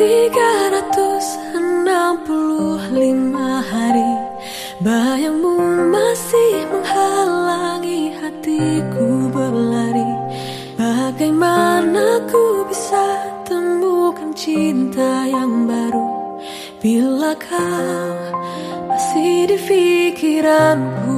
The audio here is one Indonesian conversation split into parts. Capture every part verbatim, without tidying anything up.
Tiga ratus enam puluh lima hari bayangmu masih menghalangi hatiku berlari. Bagaimana ku bisa temukan cinta yang baru bila kau masih di pikiranku.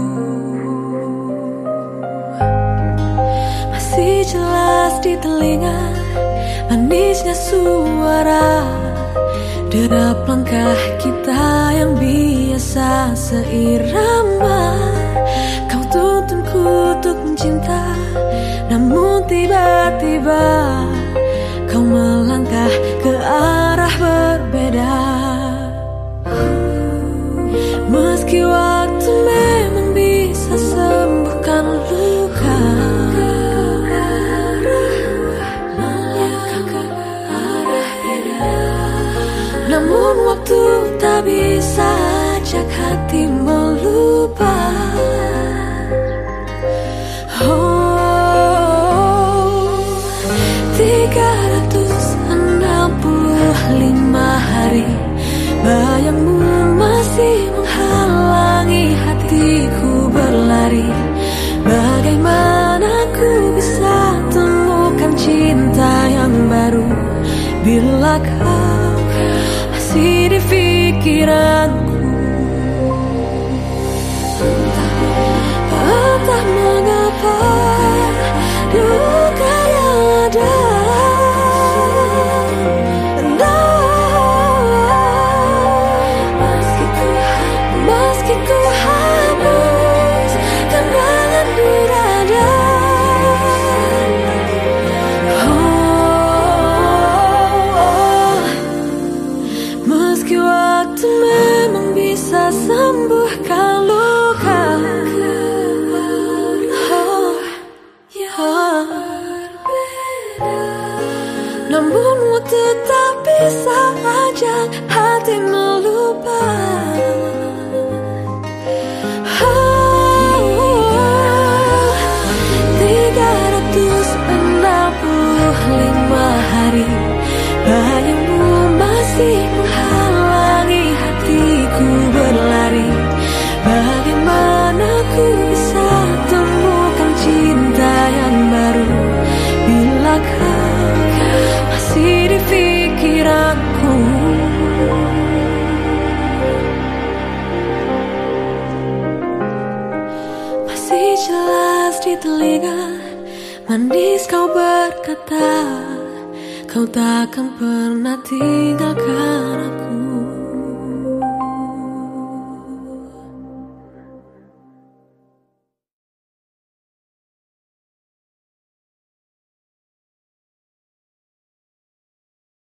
Masih jelas di telinga manisnya suara derap langkah kita yang biasa seirama. Kau tuntunku untuk mencinta, namun tiba-tiba kau melangkah ke arah berbeda. Meski waktu memang bisa sembuhkan luka, namun waktu tak bisa ajak hati melupa. Oh, tiga ratus enam puluh lima hari bayangmu masih menghalangi hatiku berlari. Bagaimana ku bisa temukan cinta yang baru bila kau masih di pikiranku. Entah mengapa luka yang ada, meski ku meski ku hapus kenangan di dada. Meski waktu memang bisa sembuhkan luka, oh, oh. Namun waktu tak bisa ajak hati melupa. Oh, tiga ratus enam puluh lima hari bayangmu masih menghalangi hatiku berlari. Bagaimana ku bisa temukan cinta yang baru bila kau masih di pikiranku. Masih jelas di telinga manis kau berkata, kau takkan pernah tinggalkan aku.